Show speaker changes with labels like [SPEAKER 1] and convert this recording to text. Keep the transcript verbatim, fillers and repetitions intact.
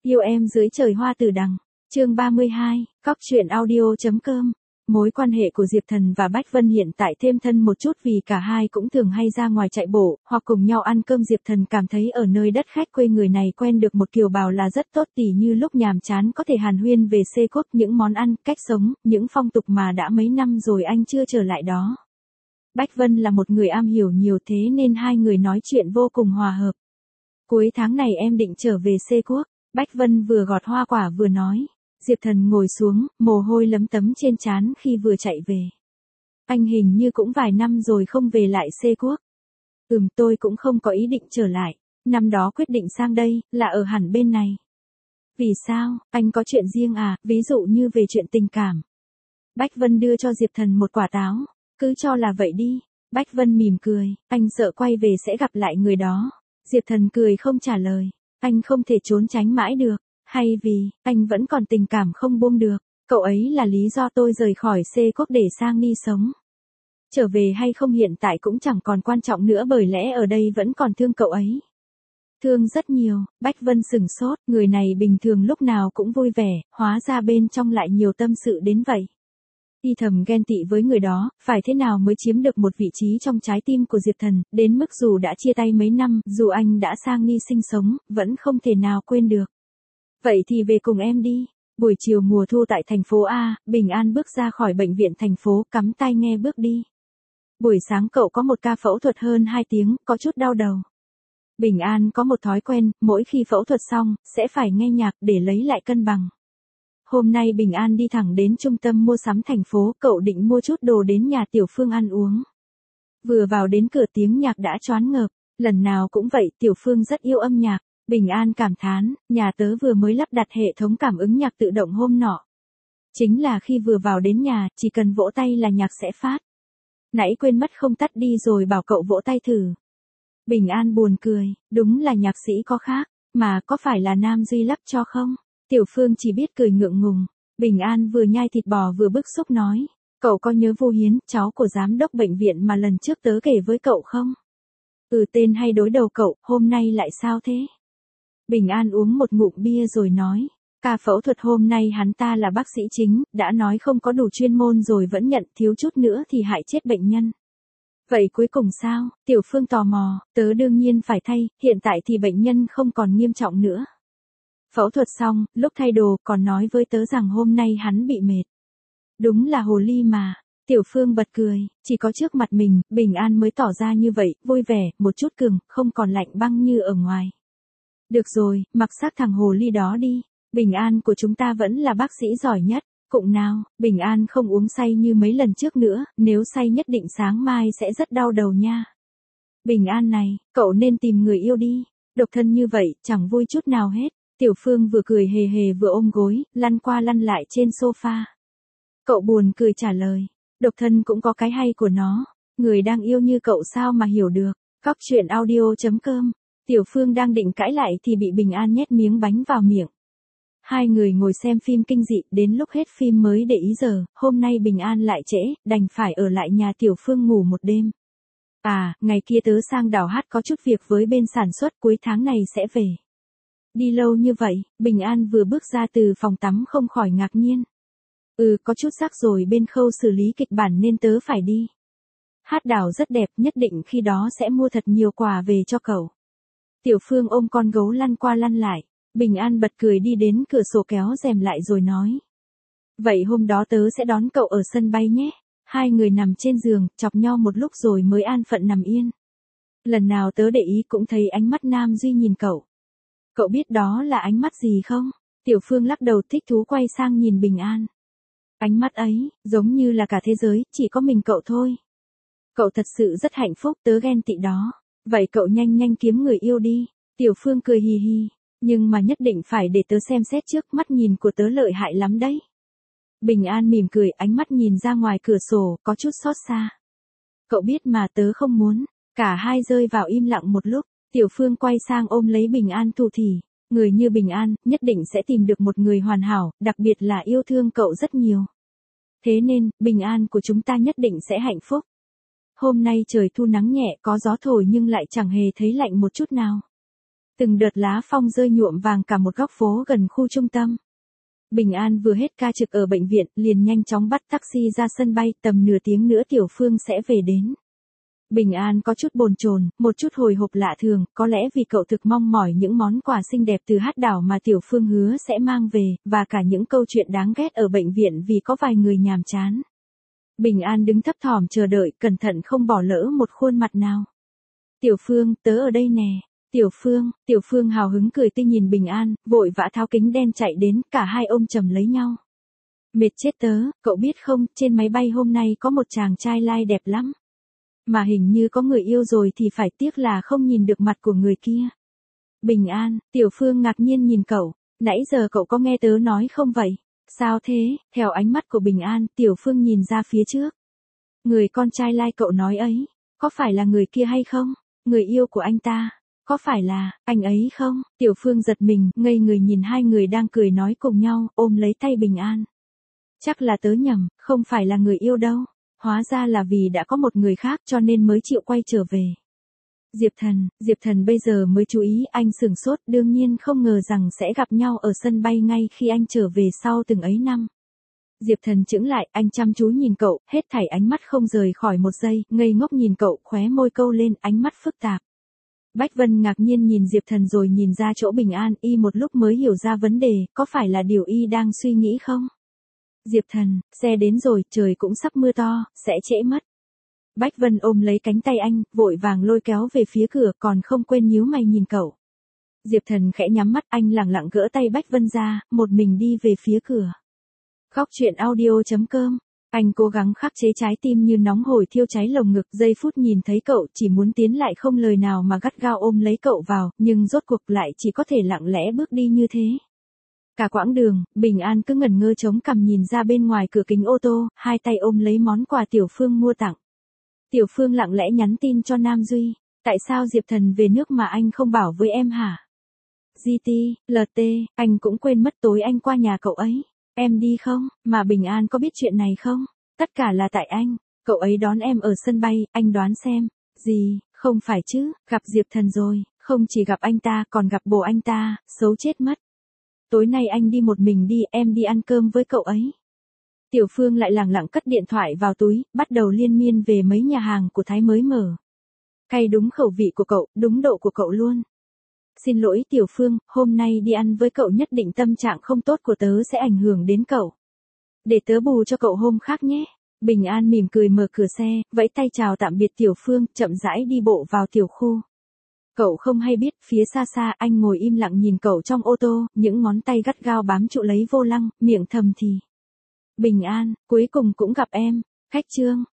[SPEAKER 1] Yêu em dưới trời hoa tử đằng. Chương ba mươi hai, cóc truyện audio.com. Mối quan hệ của Diệp Thần và Bách Vân hiện tại thêm thân một chút vì cả hai cũng thường hay ra ngoài chạy bộ, hoặc cùng nhau ăn cơm. Diệp Thần cảm thấy ở nơi đất khách quê người này quen được một kiều bào là rất tốt, tỉ như lúc nhàm chán có thể hàn huyên về xê quốc, những món ăn, cách sống, những phong tục mà đã mấy năm rồi anh chưa trở lại đó. Bách Vân là một người am hiểu nhiều, thế nên hai người nói chuyện vô cùng hòa hợp. Cuối tháng này em định trở về xê quốc. Bách Vân vừa gọt hoa quả vừa nói. Diệp Thần ngồi xuống, mồ hôi lấm tấm trên trán khi vừa chạy về. Anh hình như cũng vài năm rồi không về lại xê quốc. Ừm, tôi cũng không có ý định trở lại. Năm đó quyết định sang đây, là ở hẳn bên này. Vì sao, anh có chuyện riêng à, ví dụ như về chuyện tình cảm? Bách Vân đưa cho Diệp Thần một quả táo. Cứ cho là vậy đi. Bách Vân mỉm cười, anh sợ quay về sẽ gặp lại người đó. Diệp Thần cười không trả lời. Anh không thể trốn tránh mãi được. Hay vì, anh vẫn còn tình cảm không buông được. Cậu ấy là lý do tôi rời khỏi xê quốc để sang đi sống. Trở về hay không hiện tại cũng chẳng còn quan trọng nữa, bởi lẽ ở đây vẫn còn thương cậu ấy. Thương rất nhiều. Bách Vân sửng sốt, người này bình thường lúc nào cũng vui vẻ, hóa ra bên trong lại nhiều tâm sự đến vậy. Y thầm ghen tị với người đó, phải thế nào mới chiếm được một vị trí trong trái tim của Diệp Thần, đến mức dù đã chia tay mấy năm, dù anh đã sang Ni sinh sống, vẫn không thể nào quên được. Vậy thì về cùng em đi. Buổi chiều mùa thu tại thành phố A, Bình An bước ra khỏi bệnh viện thành phố, cắm tai nghe bước đi. Buổi sáng cậu có một ca phẫu thuật hơn hai tiếng, có chút đau đầu. Bình An có một thói quen, mỗi khi phẫu thuật xong, sẽ phải nghe nhạc để lấy lại cân bằng. Hôm nay Bình An đi thẳng đến trung tâm mua sắm thành phố, cậu định mua chút đồ đến nhà Tiểu Phương ăn uống. Vừa vào đến cửa tiếng nhạc đã choáng ngợp, lần nào cũng vậy, Tiểu Phương rất yêu âm nhạc. Bình An cảm thán, nhà tớ vừa mới lắp đặt hệ thống cảm ứng nhạc tự động hôm nọ. Chính là khi vừa vào đến nhà, chỉ cần vỗ tay là nhạc sẽ phát. Nãy quên mất không tắt đi rồi, bảo cậu vỗ tay thử. Bình An buồn cười, đúng là nhạc sĩ có khác, mà có phải là Nam Duy lắp cho không? Tiểu Phương chỉ biết cười ngượng ngùng. Bình An vừa nhai thịt bò vừa bức xúc nói, cậu có nhớ Vô Hiến, cháu của giám đốc bệnh viện mà lần trước tớ kể với cậu không? Ừ, tên hay đối đầu cậu, hôm nay lại sao thế? Bình An uống một ngụm bia rồi nói, ca phẫu thuật hôm nay hắn ta là bác sĩ chính, đã nói không có đủ chuyên môn rồi vẫn nhận, thiếu chút nữa thì hại chết bệnh nhân. Vậy cuối cùng sao? Tiểu Phương tò mò, tớ đương nhiên phải thay, hiện tại thì bệnh nhân không còn nghiêm trọng nữa. Phẫu thuật xong, lúc thay đồ, còn nói với tớ rằng hôm nay hắn bị mệt. Đúng là hồ ly mà. Tiểu Phương bật cười, chỉ có trước mặt mình, Bình An mới tỏ ra như vậy, vui vẻ, một chút cường, không còn lạnh băng như ở ngoài. Được rồi, mặc xác thằng hồ ly đó đi. Bình An của chúng ta vẫn là bác sĩ giỏi nhất. Cụng nào, Bình An không uống say như mấy lần trước nữa, nếu say nhất định sáng mai sẽ rất đau đầu nha. Bình An này, cậu nên tìm người yêu đi. Độc thân như vậy, chẳng vui chút nào hết. Tiểu Phương vừa cười hề hề vừa ôm gối, lăn qua lăn lại trên sofa. Cậu buồn cười trả lời, độc thân cũng có cái hay của nó. Người đang yêu như cậu sao mà hiểu được. Cóc truyện audio.com. Tiểu Phương đang định cãi lại thì bị Bình An nhét miếng bánh vào miệng. Hai người ngồi xem phim kinh dị, đến lúc hết phim mới để ý giờ, hôm nay Bình An lại trễ, đành phải ở lại nhà Tiểu Phương ngủ một đêm. À, ngày kia tớ sang đảo hát có chút việc với bên sản xuất, cuối tháng này sẽ về. Đi lâu như vậy, Bình An vừa bước ra từ phòng tắm không khỏi ngạc nhiên. Ừ, có chút rắc rồi bên khâu xử lý kịch bản nên tớ phải đi. Hát đảo rất đẹp, nhất định khi đó sẽ mua thật nhiều quà về cho cậu. Tiểu Phương ôm con gấu lăn qua lăn lại. Bình An bật cười đi đến cửa sổ kéo rèm lại rồi nói. Vậy hôm đó tớ sẽ đón cậu ở sân bay nhé. Hai người nằm trên giường, chọc nhau một lúc rồi mới an phận nằm yên. Lần nào tớ để ý cũng thấy ánh mắt Nam Duy nhìn cậu. Cậu biết đó là ánh mắt gì không? Tiểu Phương lắc đầu thích thú quay sang nhìn Bình An. Ánh mắt ấy, giống như là cả thế giới, chỉ có mình cậu thôi. Cậu thật sự rất hạnh phúc, tớ ghen tị đó. Vậy cậu nhanh nhanh kiếm người yêu đi. Tiểu Phương cười hì hì. Nhưng mà nhất định phải để tớ xem xét trước, mắt nhìn của tớ lợi hại lắm đấy. Bình An mỉm cười, ánh mắt nhìn ra ngoài cửa sổ, có chút xót xa. Cậu biết mà tớ không muốn. Cả hai rơi vào im lặng một lúc. Tiểu Phương quay sang ôm lấy Bình An thủ thỉ. Người như Bình An, nhất định sẽ tìm được một người hoàn hảo, đặc biệt là yêu thương cậu rất nhiều. Thế nên, Bình An của chúng ta nhất định sẽ hạnh phúc. Hôm nay trời thu nắng nhẹ, có gió thổi nhưng lại chẳng hề thấy lạnh một chút nào. Từng đợt lá phong rơi nhuộm vàng cả một góc phố gần khu trung tâm. Bình An vừa hết ca trực ở bệnh viện, liền nhanh chóng bắt taxi ra sân bay, tầm nửa tiếng nữa Tiểu Phương sẽ về đến. Bình An có chút bồn chồn, một chút hồi hộp lạ thường, có lẽ vì cậu thực mong mỏi những món quà xinh đẹp từ Hát Đảo mà Tiểu Phương hứa sẽ mang về, và cả những câu chuyện đáng ghét ở bệnh viện vì có vài người nhàm chán. Bình An đứng thấp thỏm chờ đợi, cẩn thận không bỏ lỡ một khuôn mặt nào. Tiểu Phương, tớ ở đây nè. Tiểu Phương, Tiểu Phương hào hứng cười tươi nhìn Bình An, vội vã tháo kính đen chạy đến, cả hai ôm chầm lấy nhau. Mệt chết tớ, cậu biết không, trên máy bay hôm nay có một chàng trai lai đẹp lắm. Mà hình như có người yêu rồi thì phải tiếc là không nhìn được mặt của người kia. Bình An, Tiểu Phương ngạc nhiên nhìn cậu, nãy giờ cậu có nghe tớ nói không vậy? Sao thế? Theo ánh mắt của Bình An, Tiểu Phương nhìn ra phía trước. Người con trai lai cậu nói ấy, có phải là người kia hay không? Người yêu của anh ta, có phải là anh ấy không? Tiểu Phương giật mình, ngây người nhìn hai người đang cười nói cùng nhau, ôm lấy tay Bình An. Chắc là tớ nhầm, không phải là người yêu đâu. Hóa ra là vì đã có một người khác cho nên mới chịu quay trở về. Diệp Thần, Diệp Thần bây giờ mới chú ý, anh sửng sốt, đương nhiên không ngờ rằng sẽ gặp nhau ở sân bay ngay khi anh trở về sau từng ấy năm. Diệp Thần chững lại, anh chăm chú nhìn cậu, hết thảy ánh mắt không rời khỏi một giây, ngây ngốc nhìn cậu, khóe môi câu lên, ánh mắt phức tạp. Bách Vân ngạc nhiên nhìn Diệp Thần rồi nhìn ra chỗ Bình An, y một lúc mới hiểu ra vấn đề, có phải là điều y đang suy nghĩ không? Diệp Thần, xe đến rồi, trời cũng sắp mưa to, sẽ trễ mất. Bách Vân ôm lấy cánh tay anh, vội vàng lôi kéo về phía cửa, còn không quên nhíu mày nhìn cậu. Diệp Thần khẽ nhắm mắt, anh lẳng lặng gỡ tay Bách Vân ra, một mình đi về phía cửa. Góc truyện audio chấm com. Anh cố gắng khắc chế trái tim như nóng hổi thiêu cháy lồng ngực, giây phút nhìn thấy cậu chỉ muốn tiến lại không lời nào mà gắt gao ôm lấy cậu vào, nhưng rốt cuộc lại chỉ có thể lặng lẽ bước đi như thế. Cả quãng đường, Bình An cứ ngẩn ngơ chống cằm nhìn ra bên ngoài cửa kính ô tô, hai tay ôm lấy món quà Tiểu Phương mua tặng. Tiểu Phương lặng lẽ nhắn tin cho Nam Duy, tại sao Diệp Thần về nước mà anh không bảo với em hả? giê tê, lờ tê, anh cũng quên mất tối anh qua nhà cậu ấy. Em đi không? Mà Bình An có biết chuyện này không? Tất cả là tại anh. Cậu ấy đón em ở sân bay, anh đoán xem. Gì, không phải chứ, gặp Diệp Thần rồi, không chỉ gặp anh ta còn gặp bồ anh ta, xấu chết mất. Tối nay anh đi một mình đi, em đi ăn cơm với cậu ấy. Tiểu Phương lại lẳng lặng cất điện thoại vào túi, bắt đầu liên miên về mấy nhà hàng của Thái mới mở. Cay đúng khẩu vị của cậu, đúng độ của cậu luôn. Xin lỗi Tiểu Phương, hôm nay đi ăn với cậu nhất định tâm trạng không tốt của tớ sẽ ảnh hưởng đến cậu. Để tớ bù cho cậu hôm khác nhé. Bình An mỉm cười mở cửa xe, vẫy tay chào tạm biệt Tiểu Phương, chậm rãi đi bộ vào tiểu khu. Cậu không hay biết, phía xa xa anh ngồi im lặng nhìn cậu trong ô tô, những ngón tay gắt gao bám trụ lấy vô lăng, miệng thầm thì. Bình An, cuối cùng cũng gặp em. Khách trương,